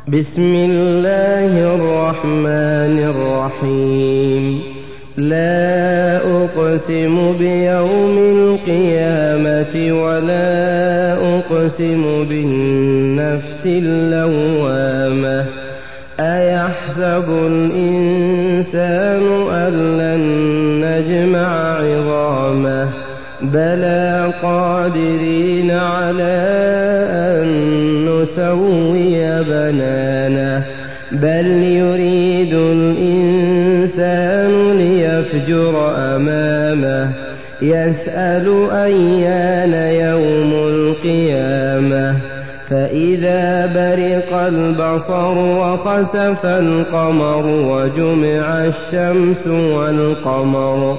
بسم الله الرحمن الرحيم. لا أقسم بيوم القيامة ولا أقسم بالنفس اللوامة. أيحسب الإنسان أن لن نجمع عظامه بلى قادرين على أن نسوي بنانه بل يريد الإنسان ليفجر أمامه يسأل أيان يوم القيامة فإذا برق البصر وخسف القمر وجمع الشمس والقمر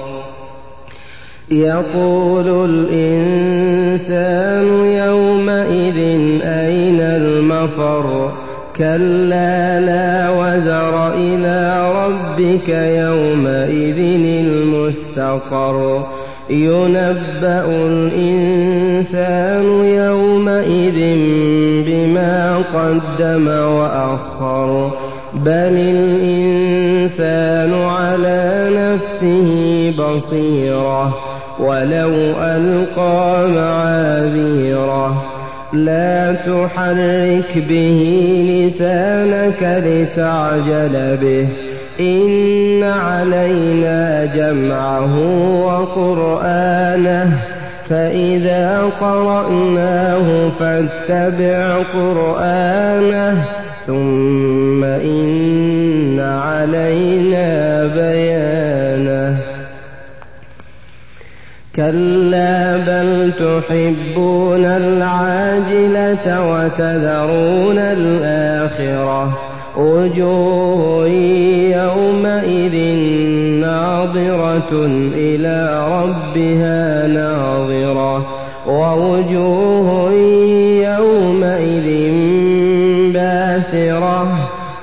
يقول الإنسان يومئذ أين المفر كلا لا وزر إلى ربك يومئذ المستقر ينبأ الإنسان يومئذ بما قدم وأخر بل الإنسان على نفسه بصيرة ولو ألقى معاذيره لا تحرك به لسانك لتعجل به إن علينا جمعه وقرآنه فإذا قرأناه فاتبع قرآنه ثم إن علينا بيانه كلا بل تحبون العاجلة وتذرون الآخرة وجوه يومئذ ناظرة إلى ربها ناظرة ووجوه يومئذ باسرة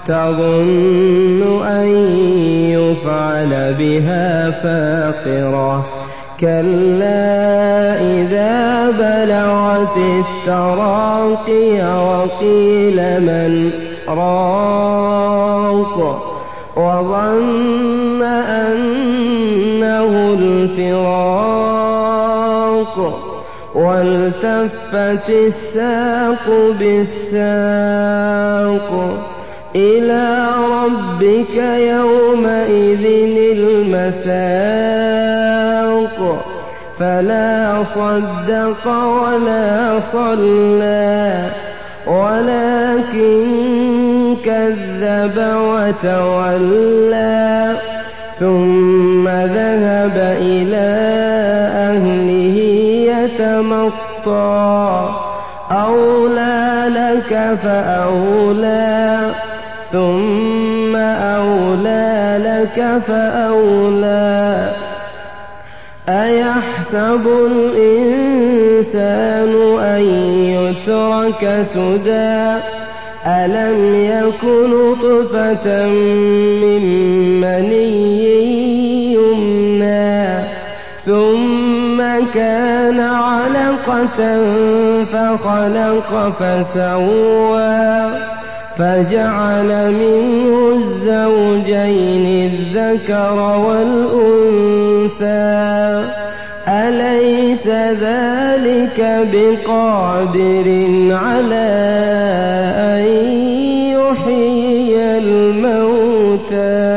تظن أن يفعل بها فاقرة كلا إذا بلغت التراقي وقيل من راق وظن أنه الفراق والتفت الساق بالساق إلى ربك يومئذ المساق فلا صدق ولا صلى ولكن كذب وتولى ثم ذهب إلى أهله يتمطى أولى لك فأولى ثم أولى لك فأولى أيحسب الإنسان أن يترك سدى ألم يكن نطفة من مني يمنى ثم كان علقة فخلق فسوى فجعل منه الزوجين الذكر والأنثى أليس ذلك بقادر على أن يحيي الموتى